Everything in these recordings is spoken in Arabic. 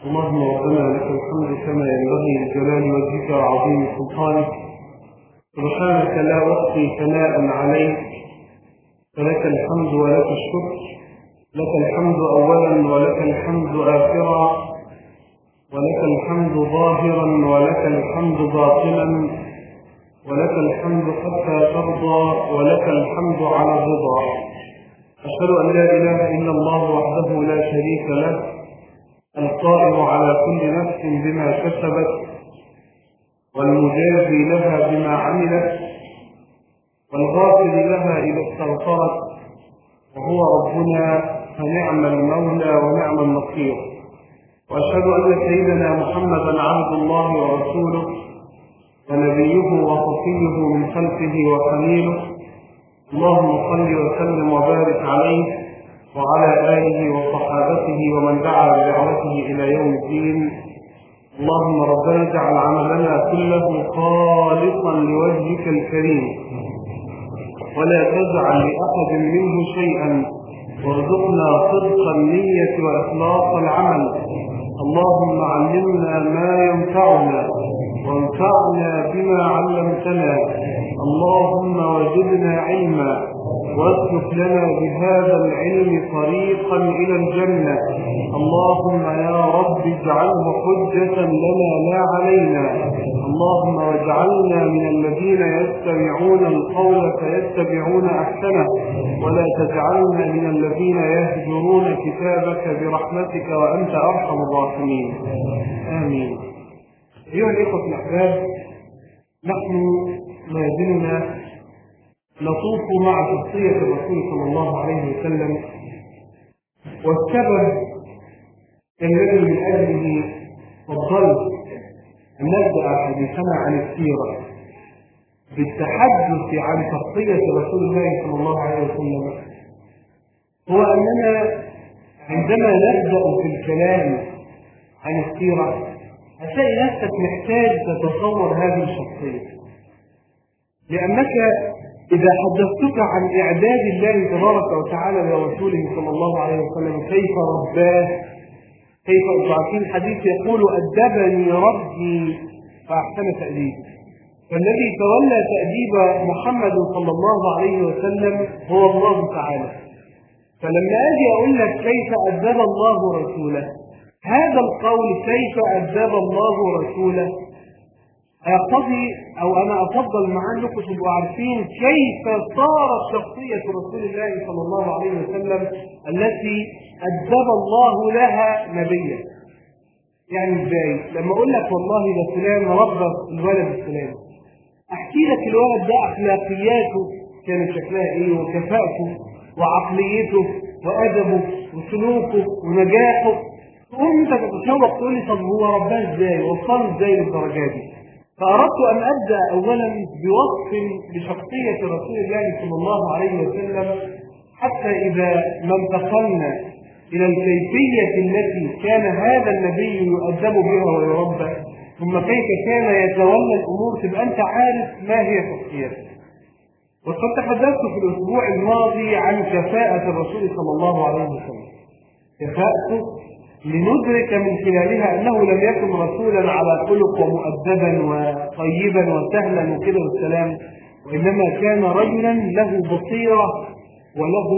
اللهم ربنا لك الحمد كما ينبغي لجلال وجهك وعظيم سلطانك. سبحانك لا أحصي ثناء عليك، فلك الحمد ولك الشكر. لك الحمد أولا ولك الحمد آخرا، ولك الحمد ظاهرا ولك الحمد باطنا، ولك الحمد حتى ترضى، ولك الحمد على الرضا. أشهد أن لا إله إلا الله وحده لا شريك له، القائم على كل نفس بما كسبت والمجازي لها بما عملت والغافل لها إذا استغفرت، وهو ربنا فنعم المولى ونعم النصير. وأشهد أن سيدنا محمدا عبد الله ورسوله ونبيه وصفيه من خلقه وخليله. اللهم صل وسلم وبارك عليه وعلى آله وصحابته ومن دعا بدعوته إلى يوم الدين. اللهم ربنا اجعل عملنا كله خالصا لوجهك الكريم، ولا تجعل لأحد منه شيئا، وارزقنا صدق النية وإخلاص العمل. اللهم علمنا ما ينفعنا وانفعنا بما علمتنا. اللهم وزدنا علما واسلك لنا بهذا العلم طريقا إلى الجنة. اللهم يا رب اجعله حجة لنا لا علينا. اللهم واجعلنا من الذين يستمعون القول فيتبعون أحسنه، ولا تجعلنا من الذين يهجرون كتابك برحمتك وأنت أرحم الراحمين. آمين. أيها الإخوة الأحباب، نحن ما زلنا نطوف مع شخصية الرسول صلى الله عليه وسلم، والسبب الذي من أجله فضلت أن نبدأ حديثنا عن السيرة بالتحدث عن شخصية رسول الله صلى الله عليه وسلم هو أننا عندما نبدأ في الكلام عن السيرة هتلاقي نفسك محتاج تتصور هذه الشخصية، لأنك إذا حدثتك عن إعداد الله تبارك وتعالى لرسوله صلى الله عليه وسلم كيف رباه، كيف عارفين الحديث يقول أدبني ربي فأحسن تأديب، فالذي تولى تأديب محمد صلى الله عليه وسلم هو الله تعالى. فلما أجي أقول لك كيف أدب الله رسوله، هذا القول كيف أدب الله رسوله أقتضي أو أنا أفضل مع أنكم تبقوا عارفين كيف صارت شخصية رسول الله صلى الله عليه وسلم التي أدب الله لها نبيا. يعني إزاي؟ لما أقول لك والله ده فلان ربى الولد الفلاني، أحكي لك الولد ده أخلاقياته كانت شكلها إيه، وكفاءته وعقليته وأدبه وسلوكه ونجاحه، تقوم أنت تتشوق تقول لي طب هو رباه إزاي؟ وصله إزاي للدرجة دي؟ فأردت أن أبدأ أولا بوصف لشخصية رسول الله صلى الله عليه وسلم، حتى إذا ما انتقلنا إلى الكيفية التي كان هذا النبي يؤدب بها ويربى، ثم كيف كان يتولى الأمور، تبقى أنت عارف ما هي شخصيته. وقد تحدثت في الأسبوع الماضي عن كفاءة الرسول صلى الله عليه وسلم، كفاءته لندرك من خلالها أنه لم يكن رسولا على خلق ومؤدبا وطيبا وسهلا وكذا والسلام، وإنما كان رجلا له بصيرة وله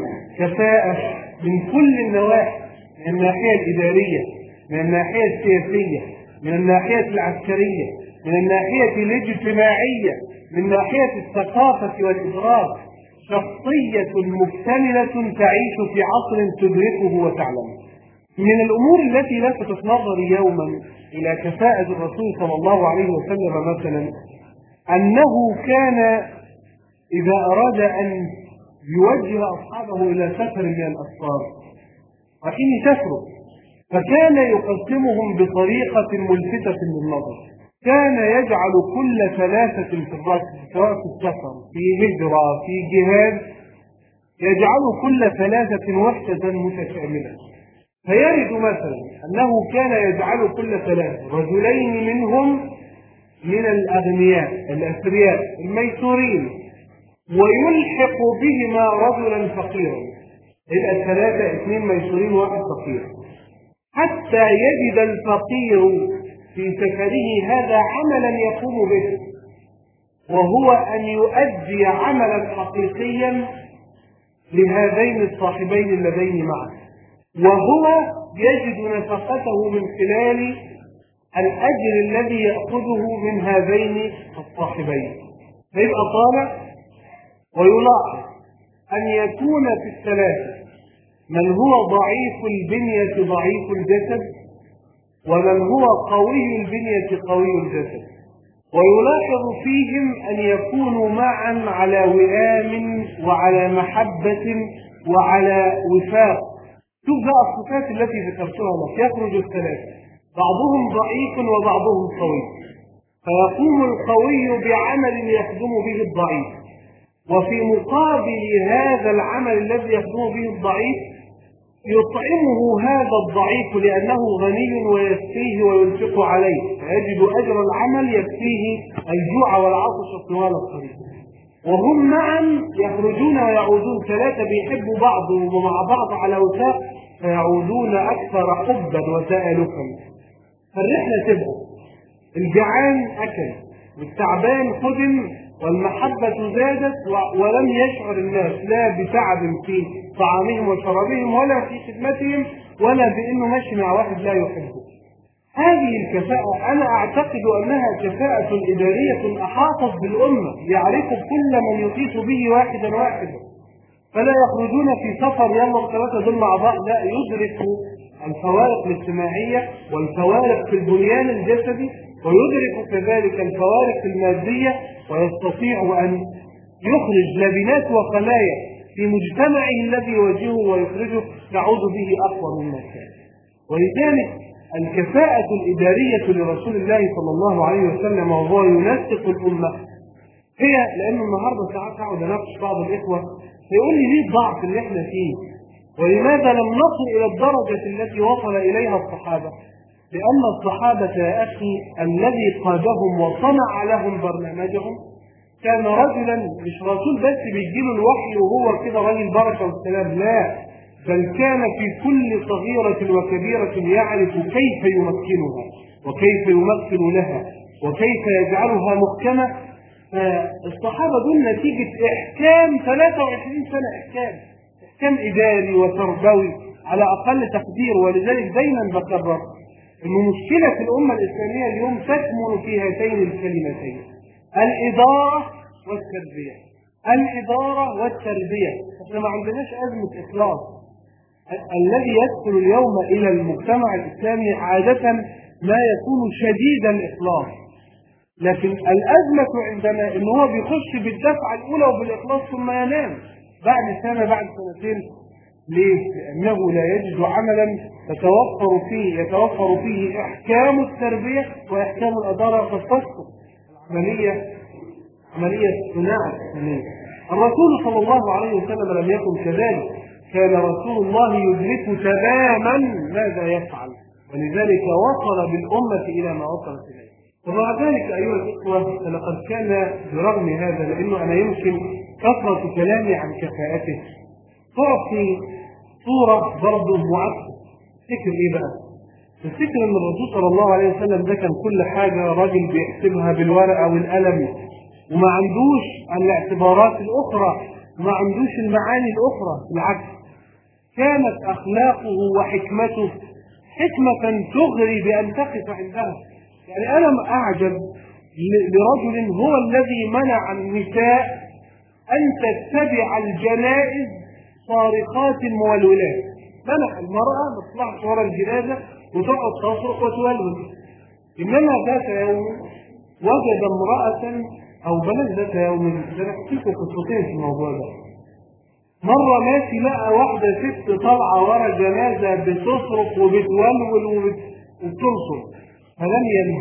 كفاءة من كل النواحي، من الناحية الإدارية، من الناحية السياسية، من الناحية العسكرية، من الناحية الاجتماعية، من ناحية الثقافة والإدراك، شخصية مكتملة تعيش في عصر تدركه وتعلمه. من الأمور التي لفتت نظري يوما إلى كفاءة الرسول صلى الله عليه وسلم مثلا أنه كان إذا أراد أن يوجه أصحابه إلى سفر من الأسفار عشان يسافروا، فكان يقسمهم بطريقة ملفتة للنظر. كان يجعل كل ثلاثة في الركب، سواء في السفر في هجرة في جهاد، يجعل كل ثلاثة وحدة متكاملة. فيرد مثلا أنه كان يجعل كل ثلاثة رجلين منهم من الأغنياء الأثرياء الميسورين، ويلحق بهما رجلا فقيرا، يبقى الثلاثة اثنين ميسورين واحد فقير. حتى يجد الفقير في سفره هذا عملا يقوم به، وهو أن يؤدي عملا حقيقيا لهذين الصاحبين اللذين معه، وهو يجد نفقته من خلال الأجر الذي يأخذه من هذين الصاحبين. فيبقى طالع ويلاحظ أن يكون في الثلاثة من هو ضعيف البنية ضعيف الجسد، ومن هو قوي البنية قوي الجسد، ويلاحظ فيهم أن يكونوا معا على وئام وعلى محبة وعلى وفاق. شوف بقى الصفات التي ذكرتها لك، يخرج الثلاثة بعضهم ضعيف وبعضهم قوي، فيقوم القوي بعمل يخدم به الضعيف، وفي مقابل هذا العمل الذي يخدم به الضعيف يطعمه هذا الضعيف لأنه غني ويكفيه وينفق عليه، فيجد أجر العمل يكفيه الجوع والعطش طوال الطريق. وهم معا يخرجون ويعودون، ثلاثة بيحبوا بعض ومع بعض على وثاق، فيعودون أكثر حبا وتآلفا. فالرحلة تبقى الجعان أكل والتعبان خدم والمحبة زادت، ولم يشعر الناس لا بتعب في طعامهم وشرابهم ولا في خدمتهم ولا بأنه ماشي مع واحد لا يحبه. هذه الكفاءة أنا أعتقد أنها كفاءة إدارية أحاطت بالأمة، يعرف كل من يحيط به واحدا واحدا، فلا يخرجون في سفر يلا الثلاثة دول مع بعض، لا، يدركوا الفوارق الاجتماعية والفوارق في البنيان الجسدي، ويدرك كذلك الفوارق المادية، ويستطيع أن يخرج لبنات وخلايا في مجتمعه الذي يواجهه ويخرجه تعود به أقوى مما كان. ولذلك الكفاءة الإدارية لرسول الله صلى الله عليه وسلم وهو ينسق الأمة هي، لأنه النهارده ساعات أقعد أناقش بعض الإخوة فيقول لي ليه الضعف اللي احنا فيه؟ ولماذا لم نصل إلى الدرجة التي وصل إليها الصحابة؟ لأن الصحابة يا أخي الذي قادهم وصنع لهم برنامجهم كان رجلا مش رسول بس بيجيله الوحي وهو كده راجل بركة والسلام، لا، بل كان في كل صغيرة وكبيرة يعرف كيف يمكنها وكيف يمكن لها وكيف يجعلها محكمة. فالصحابة دول نتيجة إحكام 23 سنة، إحكام إداري وتربوي على أقل تقدير. ولذلك دايما بكرر إن مشكلة الأمة الإسلامية اليوم تكمن في هاتين الكلمتين: الإدارة والتربية. الإدارة والتربية. احنا ما عندناش أزمة إخلاص. الذي يدخل اليوم إلى المجتمع الإسلامي عادة ما يكون شديد الإخلاص، لكن الأزمة عندما إن هو بيخش بالدفعة الأولى وبالإخلاص ثم ينام بعد سنة بعد سنتين. ليه؟ لأنه لا يجد عملا يتوفر فيه إحكام التربية وإحكام الإدارة، فتسقط عملية صناعة التنمية. الرسول صلى الله عليه وسلم لم يكن كذلك، كان رسول الله يدرك تماما ماذا يفعل، ولذلك وصل بالأمة إلى ما وصلت إليه. ومع ذلك أيها الإخوة فلقد كان برغم هذا، لأنه أنا يمكن كثرة كلامي عن كفاءته تعطي صورة برضه معكسة. تفتكر إيه بقى؟ تفتكر أن الرسول صلى الله عليه وسلم ده كان كل حاجة راجل بيحسبها بالورقة والقلم، وما عندوش الاعتبارات الأخرى وما عندوش المعاني الأخرى. بالعكس، كانت أخلاقه وحكمته حكمة تغري بأن تقف عندها. يعني أنا أعجب لرجل هو الذي منع النساء أن تتبع الجنائز صارخات مولولات. منع المرأة ما تطلعش ورا الجنازة وتقعد تصرخ وتولول. إنما ذات يوم وجد امرأة، أو بلد ذات يوم، ده نحكي لكم قصتين في الموضوع ده. مرة ماشي لقى واحدة ست طالعة ورا جنازة بتصرخ وبتولول وبتنصر، فلم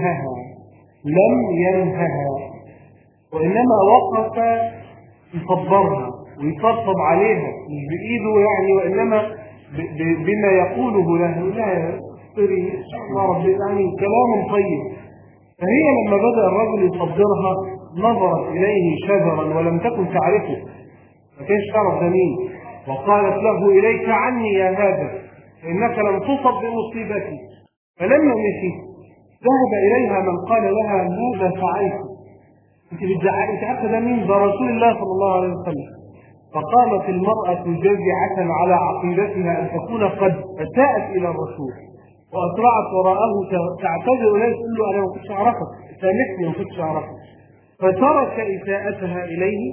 ينهها، وإنما وقف يصبرها ويطبطب عليها، مش بإيده يعني، وإنما بما يقوله له: لا اصبري يا رب، يعني كلام طيب. فهي لما بدأ الرجل يصبرها نظرت إليه شجرا ولم تكن تعرفه، ما كانش تعرف ده مين، وقالت له: إليك عني يا هذا، فإنك لم تصب بمصيبتي. فلما مشي ذهب إليها من قال لها ماذا فعلت؟ أنت بتزعقي، أنت عارفة ده مين؟ ده رسول الله صلى الله عليه وسلم. فقامت المرأة جازعة على عقيدتها أن تكون قد أساءت إلى الرسول، وأسرعت وراءه تعتذر إليه تقول له أنا ما كنتش أعرفك، سامحني ما كنتش أعرفك. فترك إساءتها إليه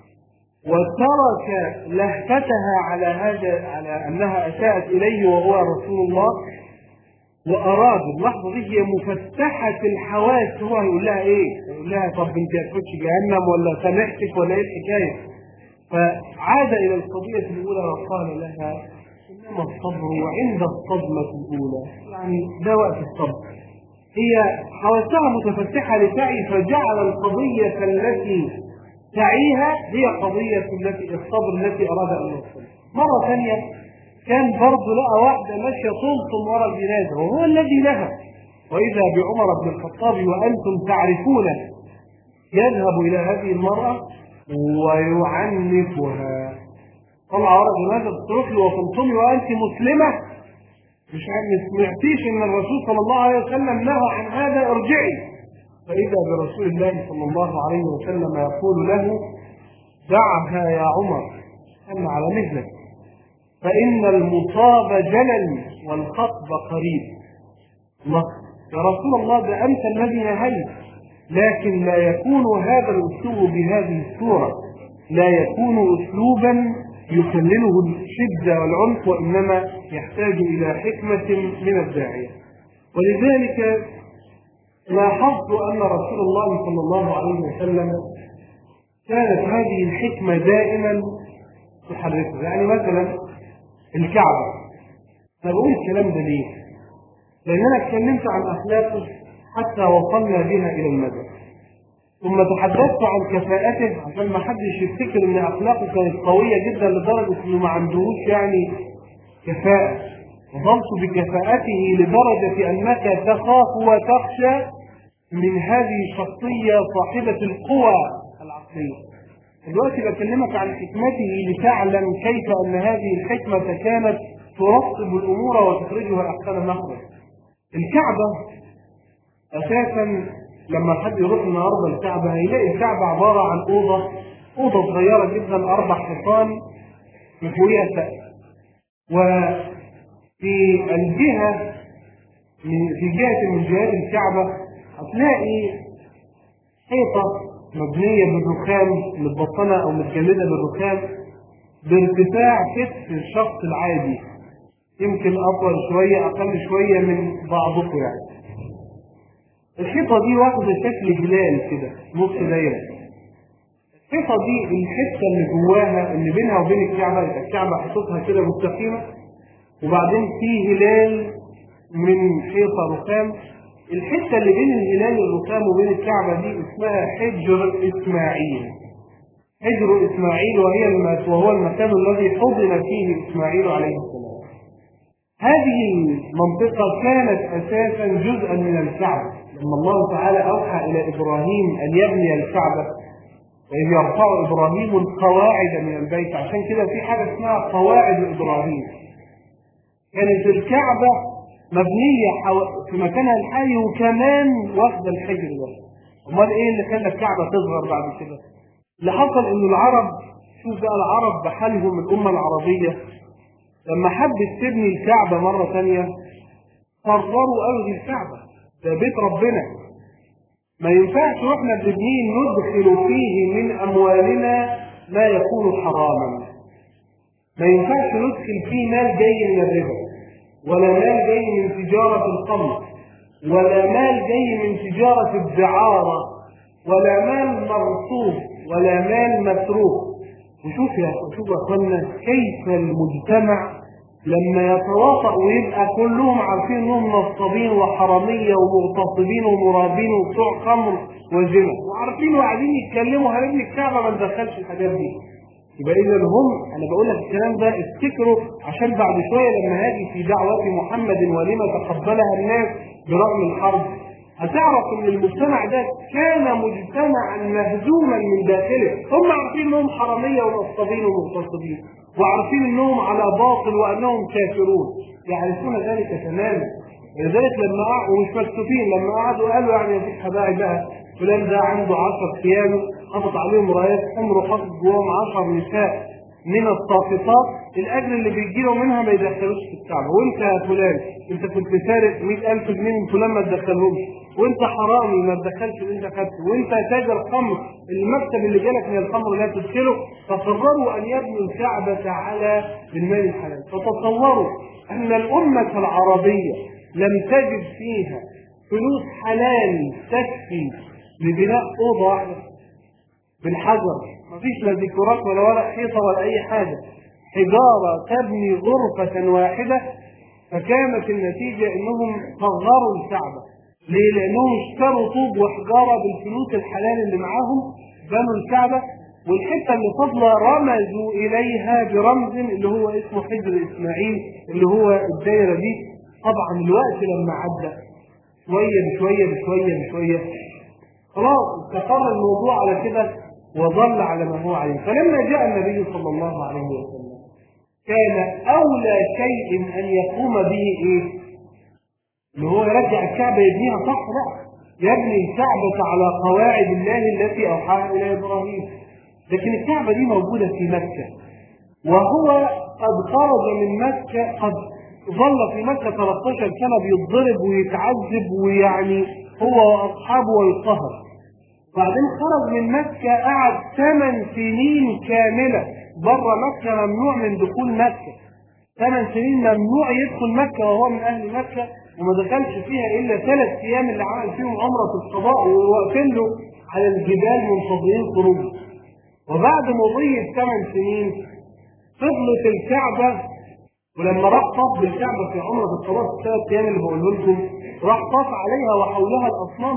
وترك لهفتها على هذا، على أنها أساءت إليه وهو رسول الله، وأراد اللحظة دي هي مفتحة الحواس. هو هيقول لها إيه؟ يقول لها طب أنت هتخش جهنم ولا سامحتك ولا إيه الحكاية؟ فعاد إلى القضية الأولى وقال لها إنما الصبر عند الصدمة الأولى، يعني ده وقت الصبر. هي حواسها متفتحة لتعي، فجعل القضية التي تعيها هي قضية الصبر التي أراد أن يوصل. مرة ثانية كان برضه لقى واحدة ماشية تلطم وراء الجنازة وهو الذي لها، وإذا بعمر بن الخطاب وأنتم تعرفونه يذهب إلى هذه المرأة ويعنفها. طلع وراء الجنازة تروح له وتلطمي وأنت مسلمة، مش سمعتيش إن الرسول صلى الله عليه وسلم نهى عن هذا، ارجعي. فإذا برسول الله صلى الله عليه وسلم يقول له دعها يا عمر أن على مثلك، فإن المصاب جلل والخطب قريب. الله يا رسول الله ده أنت الذي نهيت، لكن لا يكون هذا الأسلوب بهذه الصورة، لا يكون أسلوبا يكلله الشدة والعنف، وإنما يحتاج إلى حكمة من الداعية. ولذلك لاحظت أن رسول الله صلى الله عليه وسلم كانت هذه الحكمة دائما تحركه. يعني مثلا الكعبة، أنا بقول الكلام ده ليه؟ لأن أنا اتكلمت عن أخلاقه حتى وصلنا بها إلى المدى، ثم تحدثت عن كفاءته عشان ما حدش يفتكر إن أخلاقه كانت قوية جدا لدرجة إنه ما عندهوش يعني كفاءة. وصلت بكفاءته لدرجة أنك تخاف وتخشى من هذه الشخصية صاحبة القوى العقلية. دلوقتي بكلمك عن حكمته لتعلم كيف أن هذه الحكمة كانت ترتب الأمور وتخرجها أحسن مخرج. الكعبة أساسا لما حد يروح النهارده الكعبة هيلاقي الكعبة عبارة عن أوضة صغيرة جدا، 4 حيطان فوقيها سقف، وفي الجهة في جهة من جهات الكعبة هتلاقي حيطة مبنية بالرخام، متبطنة أو متجلدة بالرخام بارتفاع كتف الشخص العادي، يمكن أطول شوية أقل شوية من بعضكم يعني. الحيطة دي واخدة شكل هلال كده نص دايرة. الحيطة دي الحتة اللي جواها اللي بينها وبين الكعبة، الكعبة حيطتها كده مستقيمة، وبعدين في هلال من حيطة رخام. الحتة اللي بين الهلال الرخام وبين الكعبة دي اسمها حجر إسماعيل. حجر إسماعيل وهو المكان الذي حضن فيه إسماعيل عليه السلام. هذه المنطقة كانت أساسا جزءا من الكعبة، لما الله تعالى أوحى إلى إبراهيم أن يبني الكعبة، وإذ يرفع إبراهيم القواعد من البيت. عشان كده في حاجة اسمها قواعد إبراهيم. كانت الكعبة مبنية في مكانها الحالي وكمان واخدة الحجر ده. أمال إيه اللي خلى الكعبة تصغر بعد كده؟ اللي حصل إن العرب، شوف بقى العرب بحالهم، الأمة العربية لما حبت تبني الكعبة مرة ثانية قرروا ألغي الكعبة، ده بيت ربنا، ما ينفعش واحنا بنبنيه ندخل فيه من أموالنا ما يكون حراما، ما ينفعش ندخل فيه مال جاي من الربا، ولا مال جاي من تجارة الخمر، ولا مال جاي من تجارة الدعارة، ولا مال مرصوص، ولا مال مسروق. وشوف يا اخوانا كيف المجتمع لما يتواطأ ويبقى كلهم عارفين انهم نصابين وحراميه ومغتصبين ومرابين وبتوع خمر وزنا، وعارفين وقاعدين يتكلموا هنبني الكعبه ما ندخلش الحاجات دي. يبقى اذا انا بقول لك الكلام ده افتكره عشان بعد شويه لما هاجي في دعوه محمد ولما تقبلها الناس برغم الحرب هتعرف ان المجتمع ده كان مجتمعا مهزوما من داخله. هم عارفين انهم حراميه ونصابين ومغتصبين، وعارفين انهم على باطل وانهم كافرون، يعرفون ذلك تماما. ولذلك لما ومش مكسوفين لما قعدوا قالوا يعني يا شيخ حبايبي بقى فلان ده عنده 10 خيام حاطط عليهم رايات حمر وحاطط جواهم 10 نساء من الساقطات، الاجر اللي بيجي له منها ما يدخلوش في الكعبه. وانت يا فلان انت كنت سارق 100,000 جنيه من فلان ما تدخلهمش، وانت حرامي ما تدخلش اللي انت خدته، وانت تاجر خمر المكتب اللي جالك من الخمر لا تدخله. فقرروا ان يبنوا الكعبه على المال الحلال. فتصوروا ان الامه العربيه لم تجد فيها فلوس حلال تكفي لبناء اوضه واحده بالحجر، مفيش لا ديكورات ولا ورق حيطه ولا اي حاجه، حجاره تبني غرفه واحده. فكانت النتيجه انهم صغروا الكعبه. ليه؟ لانهم اشتروا طوب وحجاره بالفلوس الحلال اللي معاهم، بنوا الكعبه، والحته اللي فاضله رمزوا اليها برمز اللي هو اسمه حجر اسماعيل اللي هو الدايره دي. طبعا الوقت لما عدى شويه بشويه بشويه بشويه خلاص استقر الموضوع على كده وظل على ما هو عليه. فلما جاء النبي صلى الله عليه وسلم كان اولى شيء ان يقوم به ايه؟ ان هو يرجع الكعبه يبنيها صح. لا، يبني الكعبه على قواعد الله التي اوحاها الى ابراهيم. لكن الكعبه دي موجوده في مكه، وهو قد خرج من مكه، قد ظل في مكه 13 سنه بيتضرب ويتعذب ويعني هو واصحابه ويقهر. بعدين خرج من مكه قعد 8 سنين كامله بره مكه، ممنوع من دخول مكه. 8 سنين ممنوع يدخل مكه وهو من اهل مكه، وما دخلش فيها الا 3 ايام اللي عمل فيهم عمره القضاء وواقفين له على الجبال منتظرين خروجه. وبعد مضي 8 سنين فضلت الكعبه، ولما راح طاف بالكعبه في عمره القضاء في 3 ايام اللي بقوله لكم، راح طاف عليها وحولها الاصنام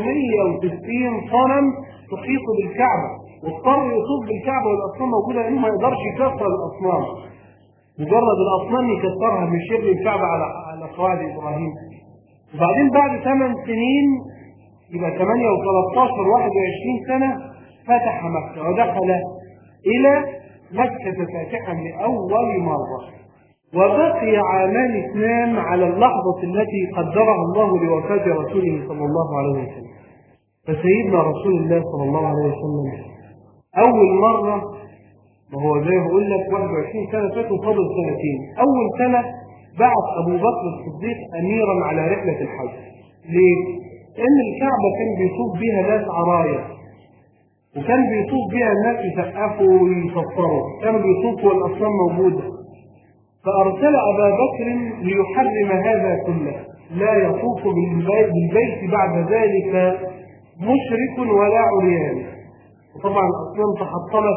360 صنم تحيط بالكعبه، واضطر يطوف بالكعبه والاصنام موجوده لانه ما يقدرش يكسر الاصنام. مجرد الاصنام يكسرها مش يبني الكعبه على قواعد ابراهيم. وبعدين بعد 8 سنين يبقى 8 و13 21 سنه فتح مكه ودخل الى مكه فاتحا لاول مره. وبقي عامان 2 على اللحظه التي قدرها الله لوفاه رسوله صلى الله عليه وسلم. فسيدنا رسول الله صلى الله عليه وسلم اول مره، وهو زي ما بقول لك 21 سنه فاتوا فاضل سنتين، اول سنه بعث ابو بكر الصديق اميرا على رحله الحج. ليه؟ لان الكعبه كان بيطوف بها ناس عرايا، وكان بيطوف بها الناس يسقفوا ويصفروا، كانوا بيطوفوا والاصنام موجوده. فارسل ابا بكر ليحرم هذا كله، لا يطوف بالبيت بعد ذلك مشرك ولا عريان. وطبعا الاصنام تحطمت.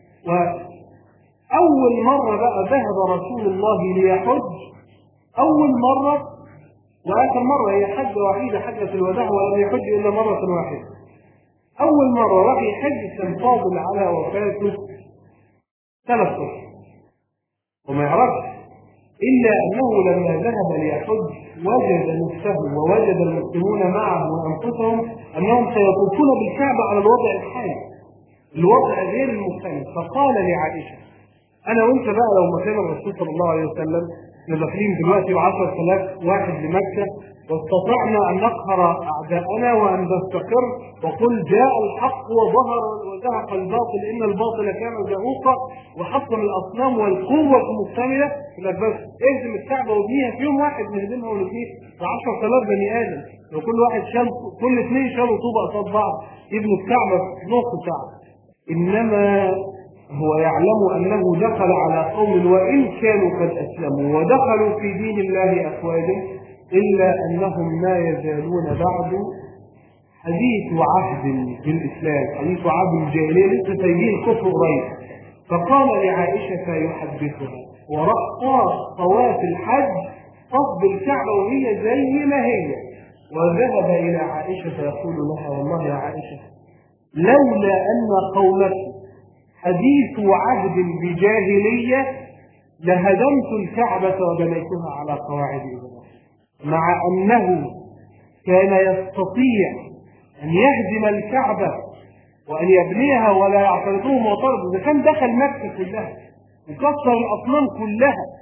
وأول مرة بقى ذهب رسول الله ليحج، أول مرة وآخر مرة، هي حجة وحيدة حجة الوداع ولم يحج إلا مرة واحدة. أول مرة راح يحج كان فاضل على وفاته 3 أشهر وما يعرفش، إلا أنه لما ذهب ليحج وجد نفسه ووجد المسلمون معه وأنفسهم أنهم سيطوفون بالكعبة على الوضع الحالي، الوضع غير المختلف. فقال لعائشة: أنا وأنت بقى لو مكان الرسول صلى الله عليه وسلم داخلين دلوقتي ب10,000 واحد لمكة واستطعنا أن نقهر أعداءنا وأن نستقر وقل جاء الحق وظهر وزهق الباطل إن الباطل كان زهوقا وحطم الأصنام والقوة مكتملة، يقول لك بس اهدم الكعبة وابنيها في يوم واحد نهدمها ونبنيها ب10,000 بني آدم. لو كل واحد كل 2 شالوا طوبة قصاد بعض يبنوا الكعبة في نص ساعة. إنما هو يعلم أنه دخل على قوم وإن كانوا قد أسلموا ودخلوا في دين الله أفواجا، إلا أنهم ما يزالون بعد حديث عهد بالإسلام، حديث عهد الجاهلية، لسه سايبين الكفر قريب. فقال لعائشة يحدثها ورأى طواف الحج طف بالكعبة وهي زي ما هي، وذهب إلى عائشة يقول لها: والله يا عائشة لولا أن قومك حديث عهد بجاهلية لهدمت الكعبة وبنيتها على قواعد إبراهيم. مع أنه كان يستطيع أن يهدم الكعبة وأن يبنيها ولا يعترضه معترض، إذا كان دخل مكة كلها وكسر الأصنام كلها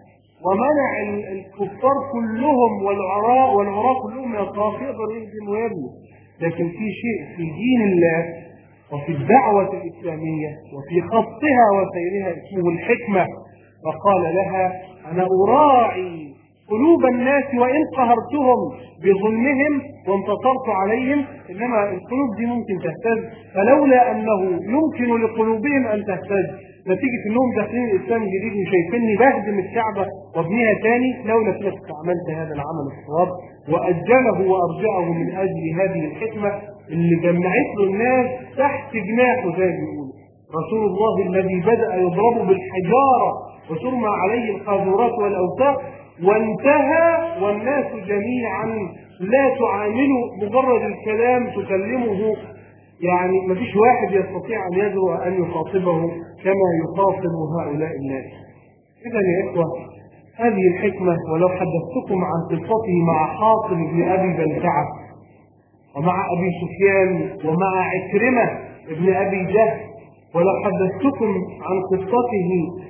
ومنع الكفار كلهم والعراء كلهم من الطواف يقدر يهدم ويبني. لكن في شيء في دين الله وفي الدعوة الإسلامية وفي خطها وسيرها اسمه الحكمة، وقال لها: أنا أراعي قلوب الناس وإن قهرتهم بظلمهم وانتصرت عليهم، إنما القلوب دي ممكن تهتز، فلولا أنه يمكن لقلوبهم أن تهتز نتيجة أنهم داخلين الإسلام جديد وشايفيني بهدم الكعبة وابنيها تاني، لولا كده استعملت هذا العمل الصواب وأجله وأرجعه من أجل هذه الحكمة اللي جمعت له الناس تحت جناحه زي ما بيقولوا. رسول الله الذي بدأ يضرب بالحجارة وترمى عليه القاذورات والأوساخ وانتهى والناس جميعا لا تعامله مجرد الكلام تكلمه، يعني ما فيش واحد يستطيع أن يدعو أن يخاطبه كما يخاطب هؤلاء الناس. إذا يا إخوة هذه الحكمة، ولو حدثتكم عن قصته مع حاطب بن أبي بلتعة ومع أبي سفيان ومع عكرمة بن أبي جهل، ولو حدثتكم عن قصته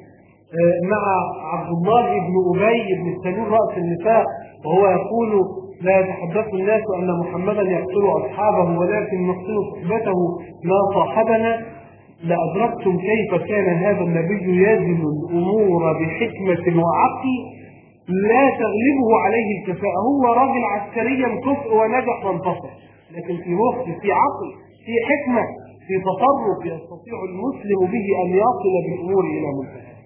مع عبد الله بن أبي بن سلول رأس النفاق وهو يقول: لا يتحدث الناس أن محمدا يقتل أصحابه ولكن نقتل صحبته ما صاحبنا، لأدركتم كيف كان هذا النبي يزن الأمور بحكمة وعقل لا تغلبه عليه الكفاءة. هو راجل عسكريا كفء ونجح وانتصر، لكن في مخ، في عقل، في حكمة، في تصرف يستطيع المسلم به أن يصل بالأمور إلى منتهى.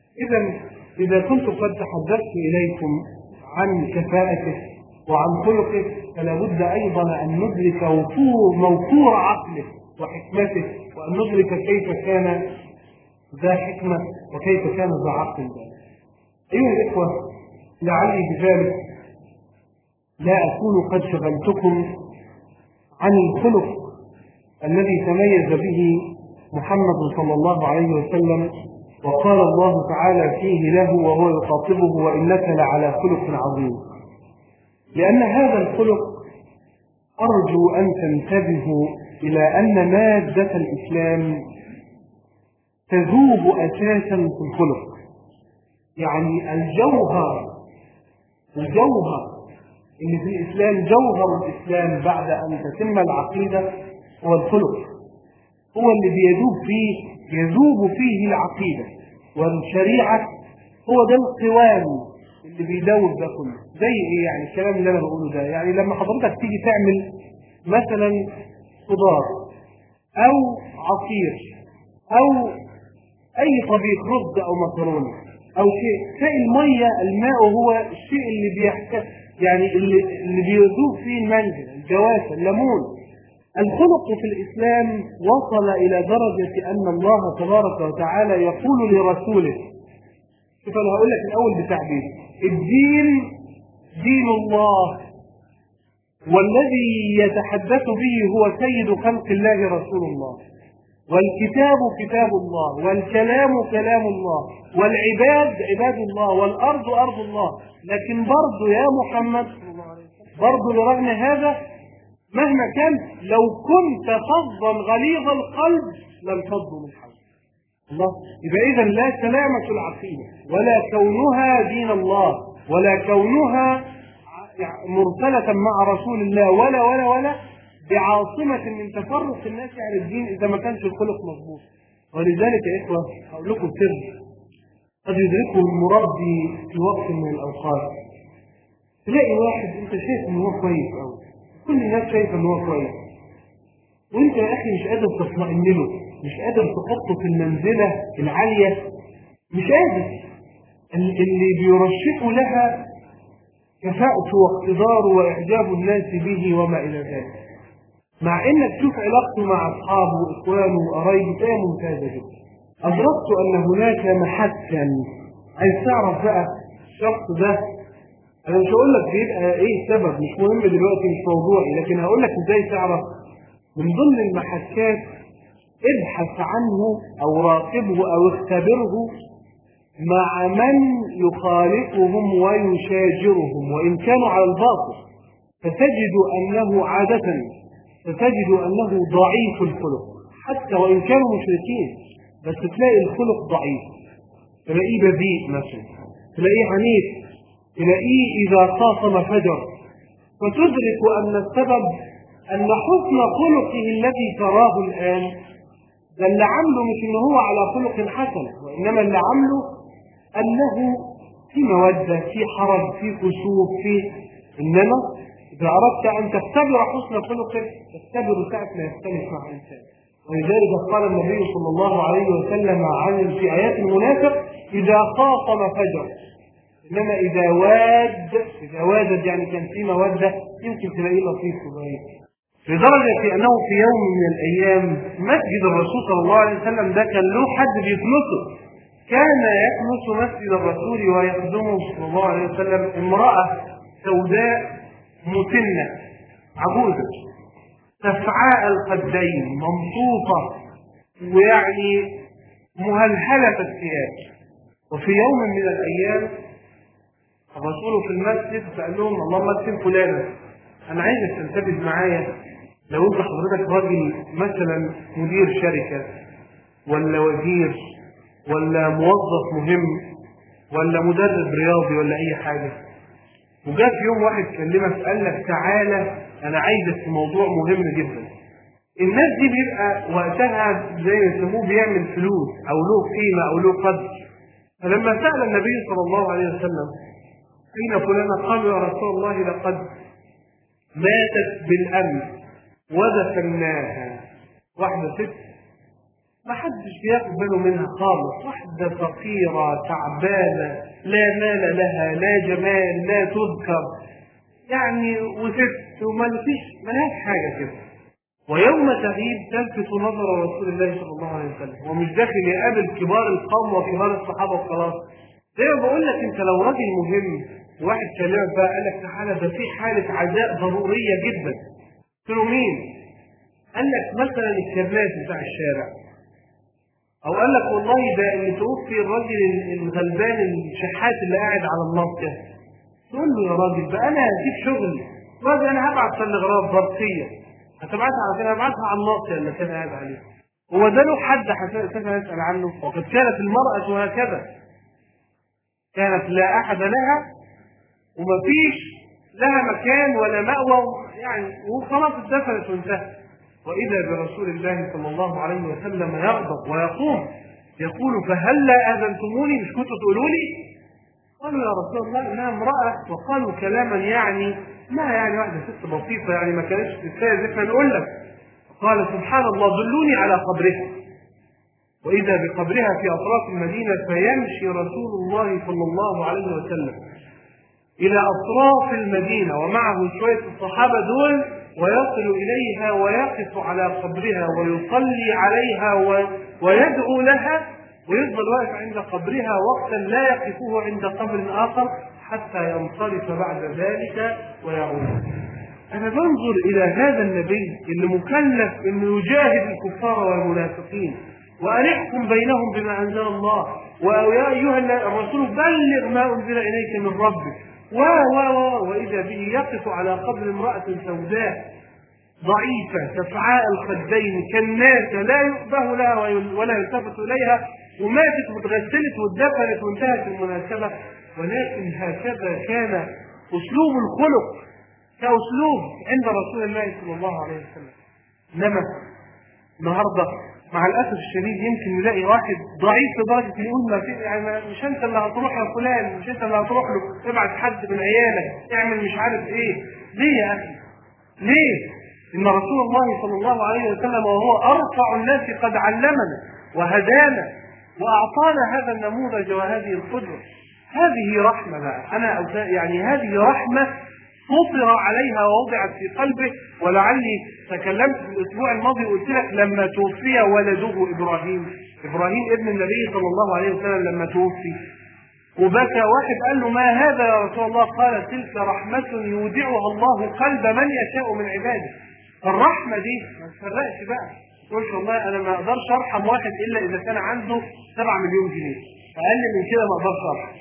إذا كنت قد تحدثت إليكم عن كفاءته وعن خلقه، فلا بد أيضا أن ندرك موفور عقله وحكمته، وأن ندرك كيف كان ذا حكمة وكيف كان ذا عقل. أيها الإخوة، لعلي بذلك لا أكون قد شغلتكم عن الخلق الذي تميز به محمد صلى الله عليه وسلم، وقال الله تعالى فيه له وهو يخاطبه: وإنك لعلى خلق عظيم. لأن هذا الخلق أرجو أن تنتبهوا إلى أن مادة الإسلام تذوب أساسا في الخلق. يعني الجوهر اللي في الإسلام، جوهر الإسلام بعد أن تتم العقيدة هو الخلق، هو اللي يذوب فيه العقيدة والشريعة، هو ده القوام اللي بيدوب ده كله. زي ايه يعني الكلام اللي انا بقوله ده؟ يعني لما حضرتك تيجي تعمل مثلا خضار او عصير او اي طبيخ، رز او مكرونه او شيء، تلاقي الماء هو الشيء اللي يعني اللي بيذوب فيه المانجا، الجوافه، الليمون. الخلق في الإسلام وصل إلى درجة أن الله تبارك وتعالى يقول لرسوله، شوف أنا هقول لك الأول بتعبير: الدين دين الله، والذي يتحدث به هو سيد خلق الله رسول الله، والكتاب كتاب الله، والكلام كلام الله، والعباد عباد الله، والأرض أرض الله. لكن برضو يا محمد، برضو برغم هذا مهما كان، لو كنت فظا غليظ القلب لانفضوا من حولك. الله، يبقى إذا لا سلامة العقيدة ولا كونها دين الله ولا كونها مرسلة مع رسول الله ولا بعاصمة من تفرق الناس عن الدين إذا ما كانش الخلق مضبوط. ولذلك يا إخوة أقول لكم سر قد يدركه المربي في وقت من الأوقات. تلاقي واحد أنت شايف إنه هو كويس أوي، كل الناس شايفه ان هو كويس، وانت يا اخي مش قادر تطمئن له، مش قادر تحطه في المنزله العاليه، مش قادر. اللي بيرشحه لها كفاءته واقتداره واعجاب الناس به وما الى ذلك، مع انك تشوف علاقته مع اصحابه واخوانه وقرايبه تلاقيها ممتازه جدا. ادركت ان هناك محكا. عايز تعرف بقى الشخص ده، أنا مش هقول لك بيبقى إيه السبب، مش مهم دلوقتي، مش موضوعي، لكن هقول لك إزاي تعرف. من ضمن المحكات ابحث عنه أو راقبه أو اختبره مع من يخالفهم ويشاجرهم وإن كانوا على الباطل، فتجد أنه عادة أنه ضعيف الخلق، حتى وإن كانوا مشركين، بس تلاقي الخلق ضعيف، تلاقيه بذيء مثلا، تلاقيه عنيف، تلاقيه إذا خاصم فجر، فتدرك أن السبب أن حسن خلقه الذي تراه الآن ده اللي عمله مش إن هو على خلق حسن، وإنما اللي عمله أنه في مودة، في حرج، في كسوف، إنما إذا أردت أن تختبر حسن خلقه تختبر ساعة ما يختلف مع إنسان. ولذلك قال النبي صلى الله عليه وسلم عن في آيات المنافق إذا خاصم فجر، إنما إذا واد يعني كان في مودة يمكن تلاقيه لطيف وظريف، لدرجة أنه في يوم من الأيام مسجد الرسول صلى الله عليه وسلم ده كان له حد بيكنسه، كان يكنس مسجد الرسول ويخدمه صلى الله عليه وسلم امرأة سوداء مسنة عجوزة تفعاء الخدين ممصوفة ويعني مهلهلة الثياب. وفي يوم من الأيام الرسول في المسجد فقال لهم اللهم اكتب فلانة، أنا عايزك تنتبه معايا، لو أنت حضرتك راجل مثلا مدير شركة ولا وزير ولا موظف مهم ولا مدرب رياضي ولا أي حاجة، وجاء في يوم واحد كلمك قال لك تعالى أنا عايزك في موضوع مهم جدا، الناس دي بيبقى وقتها زي ما يسموه بيعمل فلوس أو له قيمة أو له قدر. فلما سأل النبي صلى الله عليه وسلم أين فلانة؟ قالوا يا رسول الله لقد ماتت بالأمن ودفناها. واحدة ست ما حدش بياخد باله منها خالص، واحدة فقيرة تعبانة لا مال لها لا جمال لا تذكر يعني، وست ملهاش حاجة كده. ويوم تغيب تلفت نظر رسول الله صلى الله عليه وسلم، ومش داخل يقابل كبار القوم وكبار الصحابة وخلاص. زي ما بقول لك انت لو راجل مهم واحد كلمك بقى قال لك تعالى ده في حالة عزاء ضرورية جدا، قلت له مين؟ قال لك مثلا الكباس بتاع الشارع، او قال لك والله ده اللي توفي الراجل الغلبان الشحات اللي قاعد على الناصية، تقول له يا راجل بقى انا هسيب شغلي راجل انا هبعت تلغراف برقية، هتبعتها على فين؟ هبعتها على الناصية اللي كان قاعد عليه. هو ده له حد اساسا يسأل عنه؟ وقد كانت المرأة هكذا، كانت لا احد لها ومفيش لها مكان ولا مأوى يعني، وخلاص اتدفنت وانتهت. وإذا برسول الله صلى الله عليه وسلم يغضب ويقوم يقول فهلا آذنتموني، مش كنتوا تقولوا لي؟ قالوا يا رسول الله إنها امرأة، وقالوا كلاما يعني ما يعني واحدة ست بسيطة يعني ما كانتش تستاهل زي ما نقول لك. قال سبحان الله دلوني على قبرها. وإذا بقبرها في أطراف المدينة فيمشي رسول الله صلى الله عليه وسلم إلى أطراف المدينة ومعه شوية الصحابة دول، ويصل إليها ويقف على قبرها ويصلي عليها ويدعو لها، ويفضل واقف عند قبرها وقتا لا يقفه عند قبر آخر حتى ينصرف بعد ذلك ويعود. أنا بنظر إلى هذا النبي اللي مكلف إنه يجاهد الكفار والمنافقين وأن يحكم بينهم بما أنزل الله، ويا أيها الرسول بلغ ما أنزل إليك من ربك وإذا به يقف على قبر امرأة سوداء ضعيفة تفعاء الخدين كالناسة لا يؤبه لها ولا يلتفت إليها، وماتت واتغسلت واتدفنت وانتهت المناسبة. ولكن هكذا كان أسلوب الخلق كأسلوب عند رسول الله صلى الله عليه وسلم. إنما النهارده مع الأسف الشديد يمكن نلاقي واحد ضعيف لدرجة يقول ما في يعني مش أنت اللي هتروح يا فلان، مش أنت اللي هتروح له، ابعت حد من عيالك اعمل مش عارف إيه. ليه يا أخي؟ ليه؟ إن رسول الله صلى الله عليه وسلم وهو أرفع الناس قد علمنا وهدانا وأعطانا هذا النموذج وهذه القدوة. هذه رحمة بقى، أنا يعني هذه رحمة فطر عليها ووضعت في قلبه. ولعلي تكلمت في الأسبوع الماضي وقلت لك لما توفي ولده إبراهيم ابن النبي صلى الله عليه وسلم لما توفي وبكى، واحد قال له ما هذا يا رسول الله؟ قال تلك رحمة يودعها الله قلب من يشاء من عباده. الرحمة دي ما تفرقش بقى، تقولش والله أنا ما أقدرش أرحم واحد إلا إذا كان عنده 7 مليون جنيه، أقل من كده ما أقدرش أرحم.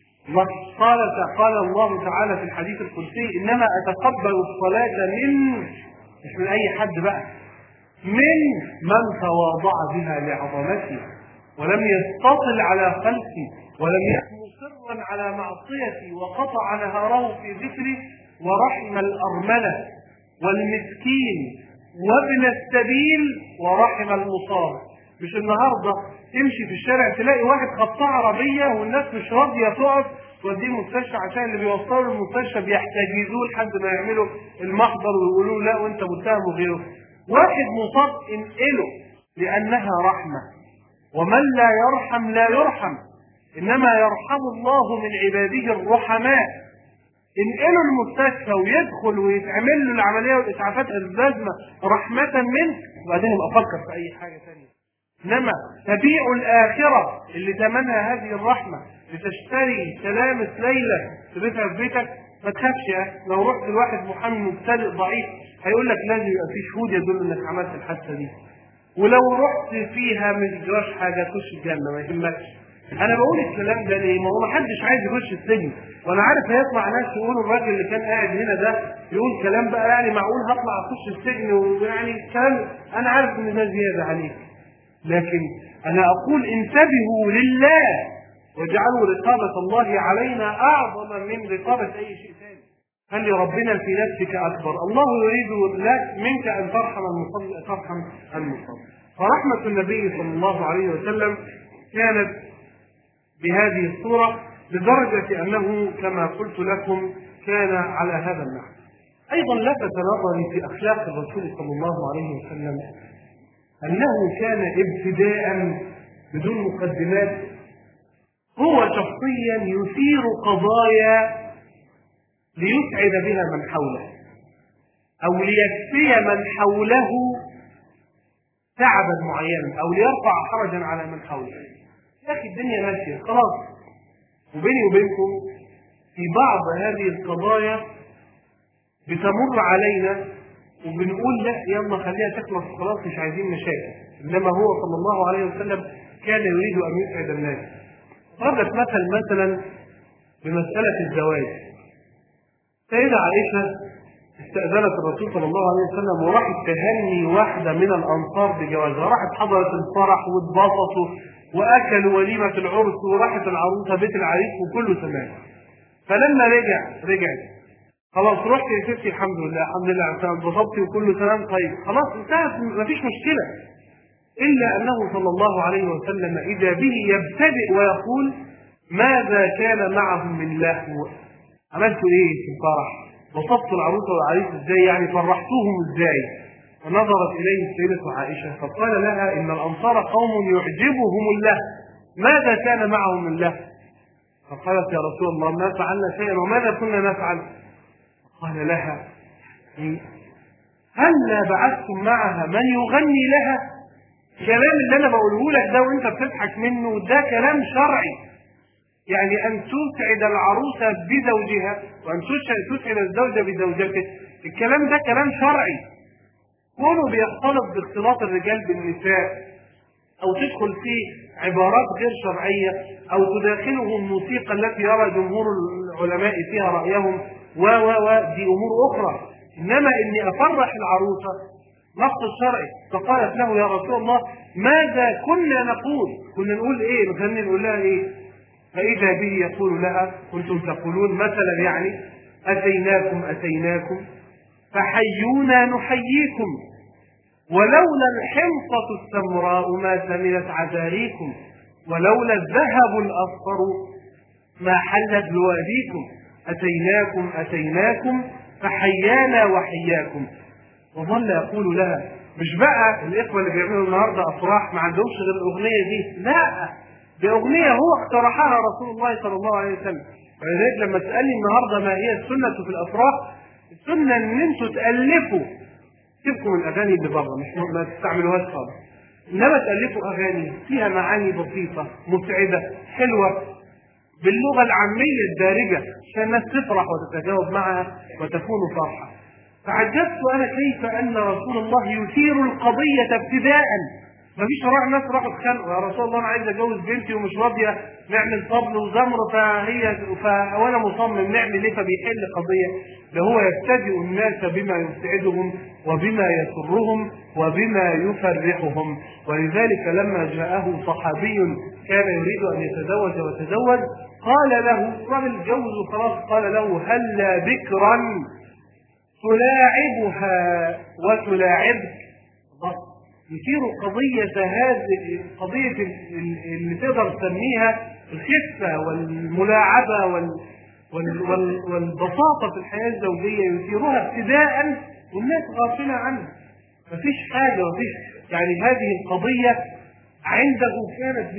قال الله تعالى في الحديث القدسي إنما أتقبل الصلاة مش من أي حد بقى، من تواضع بها لعظمتي ولم يستطل على خلقي ولم يحمس مصرا على معصيتي وقطع نهاره في ذكري، ورحم الأرملة والمسكين وابن السبيل ورحم المصاب. مش النهارده تمشي في الشارع تلاقي واحد خبطه عربيه والناس مش راضيه تقف توديه المستشفى، عشان اللي بيوصلوا المستشفى بيحتجزوه لحد ما يعملوا المحضر ويقولوا لا وانت متهم وغيره. واحد مصاب انقله لانها رحمه، ومن لا يرحم لا يرحم، انما يرحم الله من عباده الرحماء. انقله المستشفى ويدخل ويتعمل له العمليه والاسعافات اللازمه رحمه منك، وبعدين يبقى افكر في اي حاجه ثانيه. انما تبيع الاخره اللي ثمنها هذه الرحمه لتشتري سلامه ليله تبيتها في بيتك، ما تخافش يا اخي. لو رحت لواحد محامي مبتدئ ضعيف هيقول لك لازم يبقى في شهود يدل انك عملت الحادثه دي، ولو رحت فيها ما تجراش حاجه تخش الجنه ما يهمكش. انا بقول الكلام ده ليه؟ ما هو ما حدش عايز يخش السجن، وانا عارف هيطلع ناس يقولوا الراجل اللي كان قاعد هنا ده يقول كلام بقى يعني معقول هطلع اخش السجن، ويعني كلام انا عارف ان ده زياده عليك، لكن انا اقول انتبهوا لله واجعلوا رقابه الله علينا اعظم من رقابه اي شيء ثاني. خلي ربنا في نفسك اكبر. الله يريد لك منك ان ترحم المصاب. فرحمه النبي صلى الله عليه وسلم كانت بهذه الصورة، لدرجة أنه كما قلت لكم كان على هذا النحو. أيضا لفت نظري في أخلاق الرسول صلى الله عليه وسلم أنه كان ابتداء بدون مقدمات هو شخصيا يثير قضايا ليسعد بها من حوله، أو ليكفي من حوله تعبا معينا، أو ليرفع حرجا على من حوله. يا أخي الدنيا ماشية خلاص، وبيني وبينكم في بعض هذه القضايا بتمر علينا وبنقول لا يلا خليها تخلص خلاص مش عايزين مشاكل، إنما هو صلى الله عليه وسلم كان يريد أن يسعد الناس. ضربت مثلا بمسألة الزواج. سيدة عائشة استأذنت الرسول صلى الله عليه وسلم وراحت تهني واحدة من الأنصار بجوازها، راحت حضرت الفرح واتبسطوا واكلوا وليمه العرس، وراحت العروسه بيت العريس وكله تمام. فلما رجعت خلاص رحت يا ستي الحمد لله عشان اتبسطتي وكله تمام، طيب خلاص انتهت مفيش مشكله. الا انه صلى الله عليه وسلم اذا به يبتدئ ويقول ماذا كان معهم من لهو؟ عملتوا ايه في الفرح؟ بسطتوا العروسه والعريس ازاي؟ يعني فرحتوهم ازاي؟ فنظرت إليه السيدة عائشة فقال لها إن الأنصار قوم يعجبهم اللهو، ماذا كان معهم من لهو؟ فقالت يا رسول الله ما فعلنا شيئا وماذا كنا نفعل؟ قال لها هلا بعثتم معها من يغني لها؟ الكلام اللي أنا بقوله لك ده وأنت بتضحك منه ده كلام شرعي، يعني أن تسعد العروسة بزوجها وأن تسعد الزوجة بزوجته، الكلام ده كلام شرعي. كونه بيختلط باختلاط الرجال بالنساء او تدخل في عبارات غير شرعيه او تداخله الموسيقى التي يرى جمهور العلماء فيها رايهم دي امور اخرى، انما اني افرح العروسه نص الشرعي. فقالت له يا رسول الله ماذا كنا نقول؟ كنا نقول ايه؟ نغني نقول لها ايه؟ فاذا به يقول لها كنتم تقولون مثلا يعني اتيناكم فحيونا نحييكم، ولولا الحنطة السمراء ما سملت عذاريكم، ولولا الذهب الأصفر ما حلت بواديكم، أتيناكم فحيانا وحياكم. وظل يقول لها مش بقى الإخوة اللي بيعملوا النهارده أفراح ما عندهمش غير الأغنية دي، لا دي أغنية هو اقترحها رسول الله صلى الله عليه وسلم. ولذلك لما تسألني النهارده ما هي السنة في الأفراح، السنة ان انتوا تألفوا، سيبكم الاغاني اللي بره مش ما تستعملوهاش خالص، انما تألفوا اغاني فيها معاني بسيطة مسعدة حلوة باللغة العامية الدارجة عشان الناس تفرح وتتجاوب معها وتكون فرحة. فعجبت انا كيف ان رسول الله يثير القضية ابتداء مفيش صراع، الناس راحوا اتخانقوا يا رسول الله انا عايز اتجوز بنتي ومش راضيه نعمل طبل وزمر وانا مصمم نعمل ايه؟ فبيحل قضيه. ده هو يبتدئ الناس بما يسعدهم وبما يسرهم وبما يفرحهم. ولذلك لما جاءه صحابي كان يريد ان يتزوج وتزوج قال له راجل اتجوز وخلاص، قال له هلا بكرا تلاعبها وتلاعبك. يثير قضية هذه قضية اللي تقدر تسميها الخفة والملاعبة والبساطة في الحياة الزوجية، يثيرها ابتداء والناس غافلة عنها. مفيش حاجة، مفيش يعني هذه القضية عنده كانت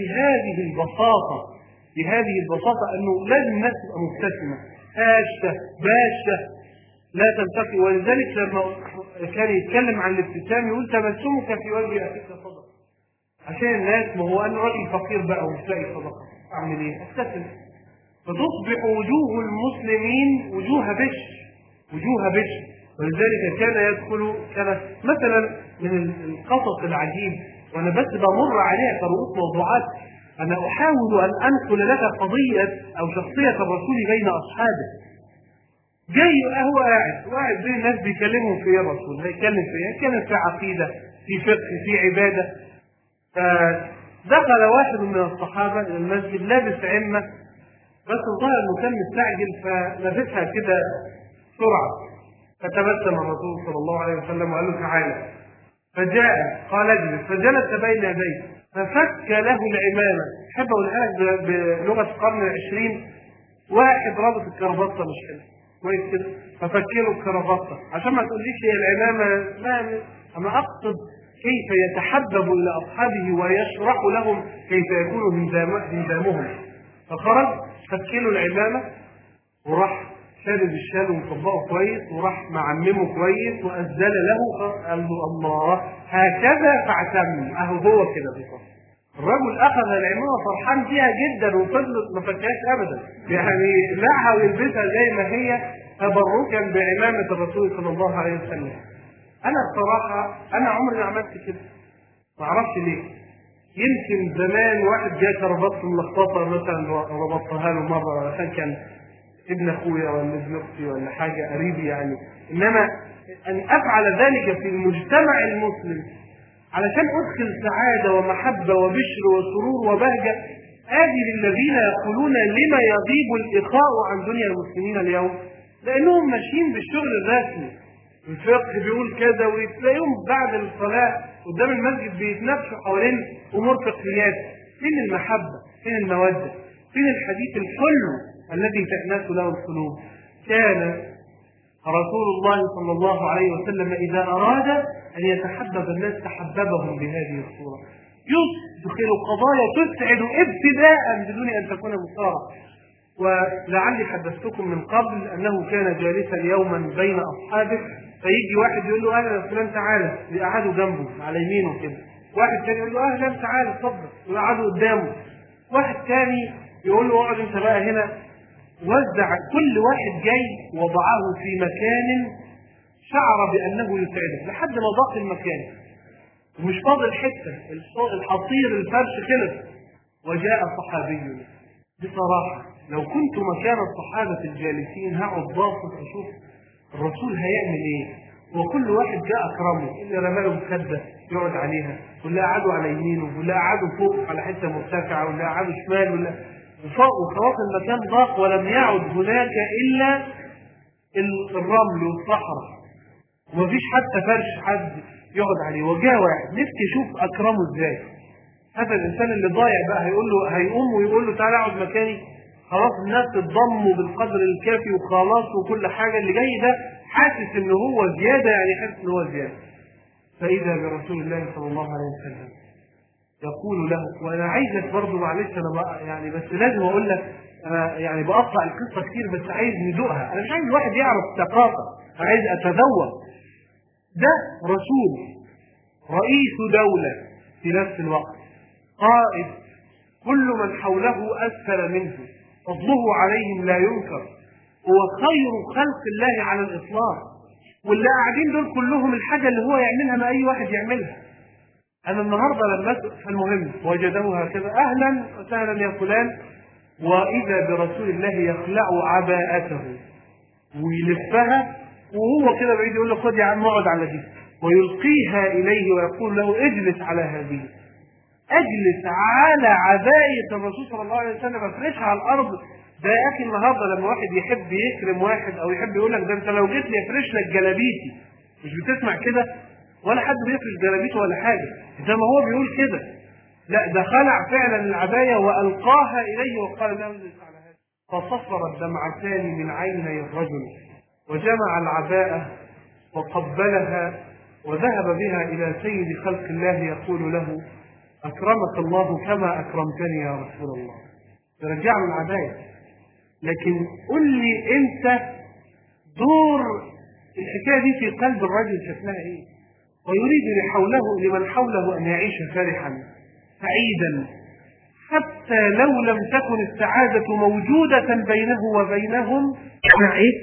بهذه البساطة أنه لازم الناس تبقى مبتسمة هاشة باشة لا تلتقي. ولذلك لما كان يتكلم عن الابتسام يقول تبسمك في وجه اخيك صدقه، عشان الناس ما هو انه راجل فقير بقى ومش لاقي صدقه اعمل ايه؟ ابتسم فتصبح وجوه المسلمين وجوه بشر. ولذلك كان مثلا من القصص العجيب، وانا بس بمر عليها كرؤوس موضوعات، انا احاول ان انقل لك قضيه او شخصيه الرسول بين اصحابه. جاي هو قاعد بين الناس بيكلمهم في الرسول، هيتكلم في عقيده، في فقه، في عباده. فدخل واحد من الصحابه الى المسجد لابس عمه، بس الظاهر انه كان مستعجل فلبسها كده بسرعه. فتبسم الرسول صلى الله عليه وسلم وقال له تعالى، فجاء قال اجلس، فجلس بين يديه ففك له العمامه. احب اقولها لك بلغه القرن العشرين، واحد رابط الكرافته مش كده كويس كده ففكروا الكرافته عشان ما تقوليش هي العمامه، لا انا اقصد كيف يتحبب الى اصحابه ويشرح لهم كيف يكون هندامهم. فخرج فكلوا العمامه وراح شادد الشال ومطبقه كويس وراح معممه كويس وأذن له، قال له الله هكذا فاعتم. هو كده بالظبط. الرجل اخذ العمامه فرحان فيها جدا وفضلت ما فكهاش ابدا، يعني لعها ويلبسها زي ما هي تبركا بعمامه الرسول صلى الله عليه وسلم. انا بصراحه عمري ما عملت كده، ما اعرفش ليه. يمكن زمان واحد جاي كربطه ملخبطه مثلا ربطتها له مره عشان كان ابن اخويا ولا ابن اختي ولا حاجه قريبي يعني، انما ان افعل ذلك في المجتمع المسلم علشان ادخل سعاده ومحبه وبشر وسرور وبهجه، ادي للذين يقولون لما يغيب الاخاء عن دنيا المسلمين اليوم، لانهم ماشيين بالشغل الرسمي. الفقه بيقول كذا وتلاقيهم بعد الصلاه قدام المسجد بيتناقشوا حوالين امور فقهيات. فين المحبه؟ فين الموده؟ فين الحديث الحلو الذي تأنس له القلوب؟ كان رسول الله صلى الله عليه وسلم إذا أراد أن يتحبب الناس تحببهم بهذه الصورة، يدخل قضايا تسعد ابتداء بدون أن تكون مصارعة. ولعلي حدثتكم من قبل أنه كان جالسا يوما بين أصحابه، فيجي واحد يقول له أهلا فلان تعالى، يقعدوا جنبه على يمينه كده. واحد ثاني يقول له أهلا تعالى اتفضل، ويقعدوا قدامه. واحد ثاني يقول له اقعد انت بقى هنا. وزع كل واحد جاي وضعه في مكان شعر بأنه يسعده لحد ما ضاق المكان ومش فاضل حتة، الحصير الفرش خلص. وجاء صحابي، بصراحة لو كنت مكان الصحابة الجالسين هقعد ضاغط اشوف الرسول هيعمل ايه. وكل واحد جاء اكرمه، اللي رمى له مخده يقعد عليها، واللي قعدوا على يمينه، واللي قعدوا فوق على حته مرتفعه، واللي قعدوا شمال، ولا وخلاص المكان ضاق ولم يعد هناك الا الرمل والصحراء ومفيش حتى فرش حد يقعد عليه. وجاء واحد نفسي اشوف اكرمه ازاي. هذا الانسان اللي ضايع بقى هيقوم ويقول له تعالى اقعد مكاني؟ خلاص الناس تتضموا بالقدر الكافي وخلاص وكل حاجه. اللي جاي ده حاسس ان هو زياده، يعني حاسس ان هو زياده. فاذا برسول الله صلى الله عليه وسلم يقول له، وانا عايزك برضه معلش انا بقى يعني بس لازم اقول لك، انا يعني بقطع القصه كتير بس عايز ندوقها. انا مش عايز الواحد يعرف ثقافه، انا عايز اتذوق. ده رسول رئيس دوله في نفس الوقت، قائد كل من حوله اسفل منه، فضله عليهم لا ينكر، هو خير خلق الله على الاطلاق. واللي قاعدين دول كلهم الحاجه اللي هو يعملها ما اي واحد يعملها. انا النهارده لما فالمهم وجده هكذا، اهلا وسهلا يا فلان، واذا برسول الله يخلع عباءته ويلفها وهو كده بعيد يقول له خد يا عم اقعد على دي، ويلقيها اليه ويقول له اجلس على هذه. اجلس على عباية الرسول صلى الله عليه وسلم، افرشها على الارض. ده يا اخي النهارده لما واحد يحب يكرم واحد او يحب يقول لك ده انت لو جيت لي افرش لك جلابيتي، مش بتسمع كده؟ ولا حد بيفرش جلابيته ولا حاجه، زي ما هو بيقول كده. لا ده خلع فعلا العبايه والقاها اليه وقال له اجلس على هذا. فصفرت دمعتان من عيني الرجل وجمع العباءه وقبلها وذهب بها الى سيد خلق الله يقول له أكرمك الله كما أكرمتني يا رسول الله. يرجع له العباية. لكن قل لي أنت دور الحكاية دي في قلب الرجل شكلها إيه؟ ويريد لمن حوله أن يعيش فرحا سعيدا، حتى لو لم تكن السعادة موجودة بينه وبينهم.